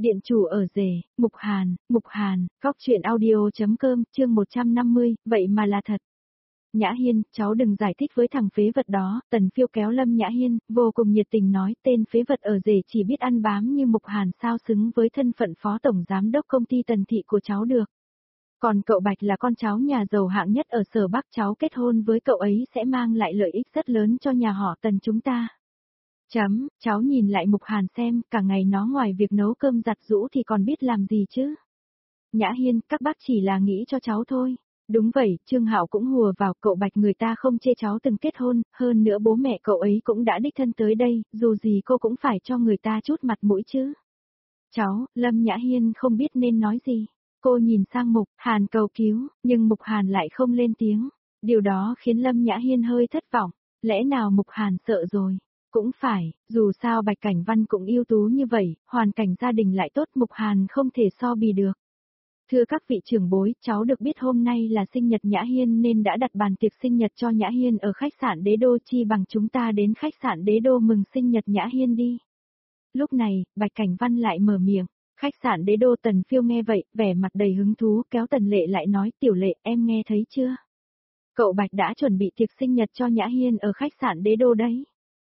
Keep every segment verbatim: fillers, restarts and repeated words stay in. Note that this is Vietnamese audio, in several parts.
Điện chủ ở rể, Mục Hàn, Mục Hàn, góc truyện audio.com, chương một trăm năm mươi, vậy mà là thật. Nhã Hiên, cháu đừng giải thích với thằng phế vật đó, Tần Phiêu kéo Lâm Nhã Hiên, vô cùng nhiệt tình nói, tên phế vật ở rể chỉ biết ăn bám như Mục Hàn sao xứng với thân phận phó tổng giám đốc công ty Tần Thị của cháu được. Còn cậu Bạch là con cháu nhà giàu hạng nhất ở Sở Bắc, cháu kết hôn với cậu ấy sẽ mang lại lợi ích rất lớn cho nhà họ Tần chúng ta. Chấm, cháu nhìn lại Mục Hàn xem, cả ngày nó ngoài việc nấu cơm giặt giũ thì còn biết làm gì chứ. Nhã Hiên, các bác chỉ là nghĩ cho cháu thôi. Đúng vậy, Trương Hạo cũng hùa vào, cậu Bạch người ta không chê cháu từng kết hôn, hơn nữa bố mẹ cậu ấy cũng đã đích thân tới đây, dù gì cô cũng phải cho người ta chút mặt mũi chứ. Cháu, Lâm Nhã Hiên không biết nên nói gì. Cô nhìn sang Mục Hàn cầu cứu, nhưng Mục Hàn lại không lên tiếng. Điều đó khiến Lâm Nhã Hiên hơi thất vọng, lẽ nào Mục Hàn sợ rồi? Cũng phải, dù sao Bạch Cảnh Văn cũng ưu tú như vậy, hoàn cảnh gia đình lại tốt, Mục Hàn không thể so bì được. Thưa các vị trưởng bối, cháu được biết hôm nay là sinh nhật Nhã Hiên nên đã đặt bàn tiệc sinh nhật cho Nhã Hiên ở khách sạn Đế Đô, chi bằng chúng ta đến khách sạn Đế Đô mừng sinh nhật Nhã Hiên đi. Lúc này, Bạch Cảnh Văn lại mở miệng, khách sạn Đế Đô. Tần Phiêu nghe vậy, vẻ mặt đầy hứng thú, kéo Tần Lệ lại nói, Tiểu Lệ, em nghe thấy chưa? Cậu Bạch đã chuẩn bị tiệc sinh nhật cho Nhã Hiên ở khách sạn Đế Đô đấy.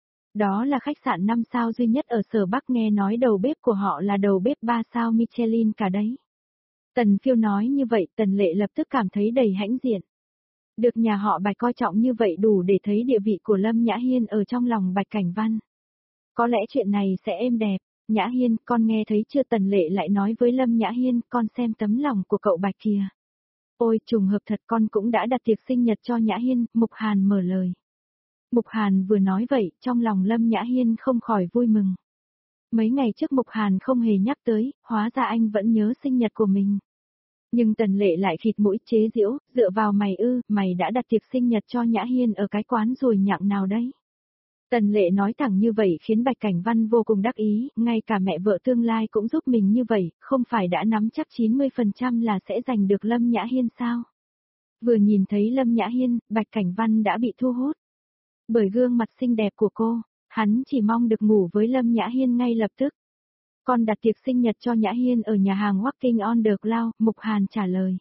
Đó là khách sạn năm sao duy nhất ở Sở Bắc, nghe nói đầu bếp của họ là đầu bếp ba sao Michelin cả đấy. Tần Phiêu nói như vậy, Tần Lệ lập tức cảm thấy đầy hãnh diện. Được nhà họ Bạch coi trọng như vậy đủ để thấy địa vị của Lâm Nhã Hiên ở trong lòng Bạch Cảnh Văn. Có lẽ chuyện này sẽ êm đẹp. Nhã Hiên, con nghe thấy chưa? Tần Lệ lại nói với Lâm Nhã Hiên, con xem tấm lòng của cậu Bạch kìa. Ôi, trùng hợp thật, con cũng đã đặt tiệc sinh nhật cho Nhã Hiên, Mục Hàn mở lời. Mục Hàn vừa nói vậy, trong lòng Lâm Nhã Hiên không khỏi vui mừng. Mấy ngày trước Mục Hàn không hề nhắc tới, hóa ra anh vẫn nhớ sinh nhật của mình. Nhưng Tần Lệ lại khịt mũi chế giễu, dựa vào mày ư, mày đã đặt tiệc sinh nhật cho Nhã Hiên ở cái quán ruồi nhặng nào đấy. Tần Lệ nói thẳng như vậy khiến Bạch Cảnh Văn vô cùng đắc ý, ngay cả mẹ vợ tương lai cũng giúp mình như vậy, không phải đã nắm chắc chín mươi phần trăm là sẽ giành được Lâm Nhã Hiên sao? Vừa nhìn thấy Lâm Nhã Hiên, Bạch Cảnh Văn đã bị thu hút. Bởi gương mặt xinh đẹp của cô, hắn chỉ mong được ngủ với Lâm Nhã Hiên ngay lập tức. Con đặt tiệc sinh nhật cho Nhã Hiên ở nhà hàng Walking on the Cloud, Mục Hàn trả lời.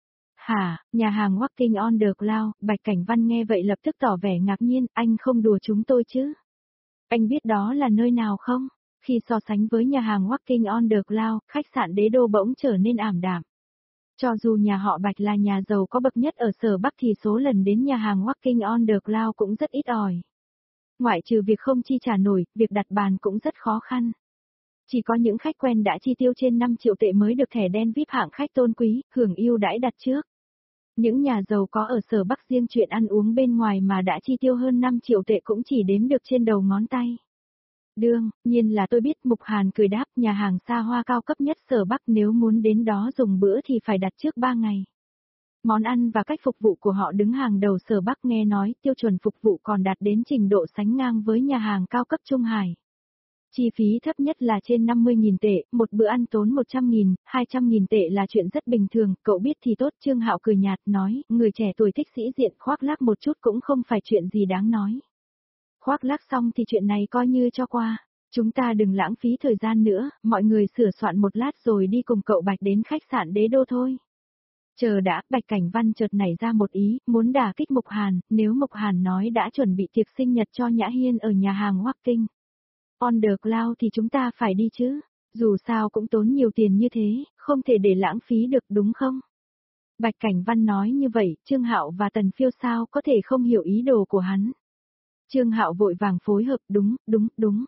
Hả, nhà hàng Walking on the Cloud? Bạch Cảnh Văn nghe vậy lập tức tỏ vẻ ngạc nhiên, anh không đùa chúng tôi chứ? Anh biết đó là nơi nào không? Khi so sánh với nhà hàng Walking on the Cloud, khách sạn Đế Đô bỗng trở nên ảm đạm. Cho dù nhà họ Bạch là nhà giàu có bậc nhất ở Sở Bắc thì số lần đến nhà hàng Walking on the Cloud cũng rất ít ỏi. Ngoại trừ việc không chi trả nổi, việc đặt bàn cũng rất khó khăn. Chỉ có những khách quen đã chi tiêu trên năm triệu tệ mới được thẻ đen vi ai pi hạng khách tôn quý, hưởng ưu đãi đặt trước. Những nhà giàu có ở Sở Bắc riêng chuyện ăn uống bên ngoài mà đã chi tiêu hơn năm triệu tệ cũng chỉ đếm được trên đầu ngón tay. Đương nhiên là tôi biết. Mục Hàn cười đáp, nhà hàng xa hoa cao cấp nhất Sở Bắc, nếu muốn đến đó dùng bữa thì phải đặt trước ba ngày. Món ăn và cách phục vụ của họ đứng hàng đầu Sở Bắc, nghe nói tiêu chuẩn phục vụ còn đạt đến trình độ sánh ngang với nhà hàng cao cấp Trung Hải. Chi phí thấp nhất là trên năm mươi nghìn tệ, một bữa ăn tốn một trăm nghìn, hai trăm nghìn tệ là chuyện rất bình thường, cậu biết thì tốt. Trương Hạo cười nhạt nói, người trẻ tuổi thích sĩ diện, khoác lác một chút cũng không phải chuyện gì đáng nói. Khoác lác xong thì chuyện này coi như cho qua, chúng ta đừng lãng phí thời gian nữa, mọi người sửa soạn một lát rồi đi cùng cậu Bạch đến khách sạn Đế Đô thôi. Chờ đã, Bạch Cảnh Văn chợt nảy ra một ý, muốn đả kích Mục Hàn, nếu Mục Hàn nói đã chuẩn bị tiệc sinh nhật cho Nhã Hiên ở nhà hàng Walking on the Cloud thì chúng ta phải đi chứ, dù sao cũng tốn nhiều tiền như thế, không thể để lãng phí được đúng không? Bạch Cảnh Văn nói như vậy, Trương Hạo và Tần Phiêu sao có thể không hiểu ý đồ của hắn. Trương Hạo vội vàng phối hợp, đúng, đúng, đúng.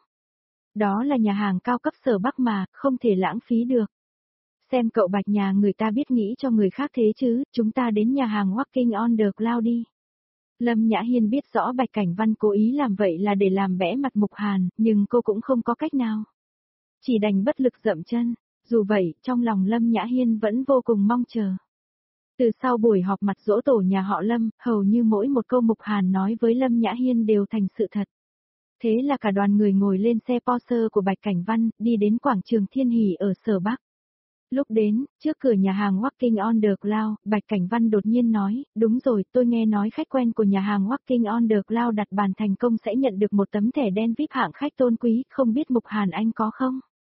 Đó là nhà hàng cao cấp Sở Bắc mà, không thể lãng phí được. Xem cậu Bạch nhà người ta biết nghĩ cho người khác thế chứ, chúng ta đến nhà hàng Walking on the Cloud đi. Lâm Nhã Hiên biết rõ Bạch Cảnh Văn cố ý làm vậy là để làm bẽ mặt Mục Hàn, nhưng cô cũng không có cách nào. Chỉ đành bất lực dậm chân, dù vậy, trong lòng Lâm Nhã Hiên vẫn vô cùng mong chờ. Từ sau buổi họp mặt giỗ tổ nhà họ Lâm, hầu như mỗi một câu Mục Hàn nói với Lâm Nhã Hiên đều thành sự thật. Thế là cả đoàn người ngồi lên xe Porsche của Bạch Cảnh Văn, đi đến quảng trường Thiên Hỷ ở Sở Bắc. Lúc đến, trước cửa nhà hàng Walking on the Cloud, Bạch Cảnh Văn đột nhiên nói, đúng rồi, tôi nghe nói khách quen của nhà hàng Walking on the Cloud đặt bàn thành công sẽ nhận được một tấm thẻ đen vi ai pi hạng khách tôn quý, không biết Mục Hàn anh có không?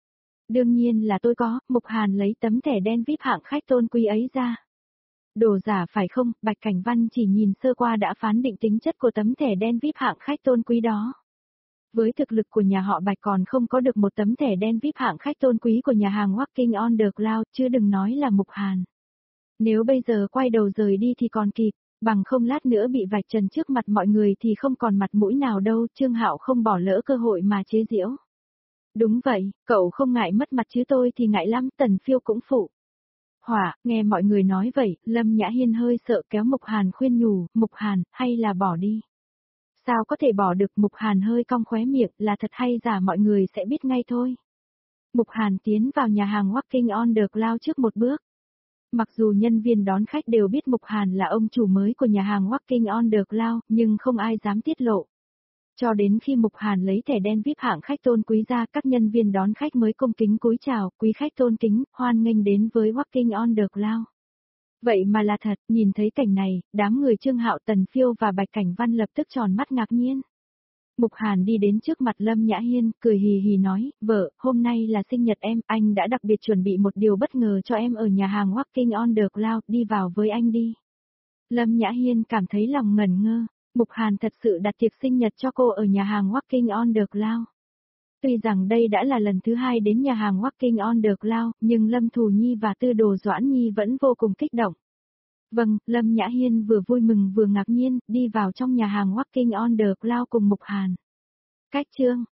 Đương nhiên là tôi có, Mục Hàn lấy tấm thẻ đen vi ai pi hạng khách tôn quý ấy ra. Đồ giả phải không, Bạch Cảnh Văn chỉ nhìn sơ qua đã phán định tính chất của tấm thẻ đen vi ai pi hạng khách tôn quý đó. Với thực lực của nhà họ Bạch còn không có được một tấm thẻ đen vi ai pi hạng khách tôn quý của nhà hàng Walking on the Cloud, chứ đừng nói là Mục Hàn. Nếu bây giờ quay đầu rời đi thì còn kịp, bằng không lát nữa bị vạch trần trước mặt mọi người thì không còn mặt mũi nào đâu, Trương Hạo không bỏ lỡ cơ hội mà chế giễu. Đúng vậy, cậu không ngại mất mặt chứ tôi thì ngại lắm, Tần Phiêu cũng phụ. Hỏa, nghe mọi người nói vậy, Lâm Nhã Hiên hơi sợ kéo Mục Hàn khuyên nhủ, Mục Hàn, hay là bỏ đi. Sao có thể bỏ được, Mục Hàn hơi cong khóe miệng, là thật hay giả mọi người sẽ biết ngay thôi. Mục Hàn tiến vào nhà hàng Walking on the Cloud trước một bước. Mặc dù nhân viên đón khách đều biết Mục Hàn là ông chủ mới của nhà hàng Walking on the Cloud, nhưng không ai dám tiết lộ. Cho đến khi Mục Hàn lấy thẻ đen vi ai pi hạng khách tôn quý ra, các nhân viên đón khách mới cung kính cúi chào, quý khách tôn kính, hoan nghênh đến với Walking on the Cloud. Vậy mà là thật, nhìn thấy cảnh này, đám người Trương Hạo, Tần Phiêu và Bạch Cảnh Văn lập tức tròn mắt ngạc nhiên. Mục Hàn đi đến trước mặt Lâm Nhã Hiên, cười hì hì nói, vợ, hôm nay là sinh nhật em, anh đã đặc biệt chuẩn bị một điều bất ngờ cho em ở nhà hàng Walking on the Cloud, đi vào với anh đi. Lâm Nhã Hiên cảm thấy lòng ngẩn ngơ, Mục Hàn thật sự đặt tiệc sinh nhật cho cô ở nhà hàng Walking on the Cloud. Tuy rằng đây đã là lần thứ hai đến nhà hàng Walking on the Cloud, nhưng Lâm Thù Nhi và Tư Đồ Doãn Nhi vẫn vô cùng kích động. Vâng, Lâm Nhã Hiên vừa vui mừng vừa ngạc nhiên, đi vào trong nhà hàng Walking on the Cloud cùng Mục Hàn. Cách chương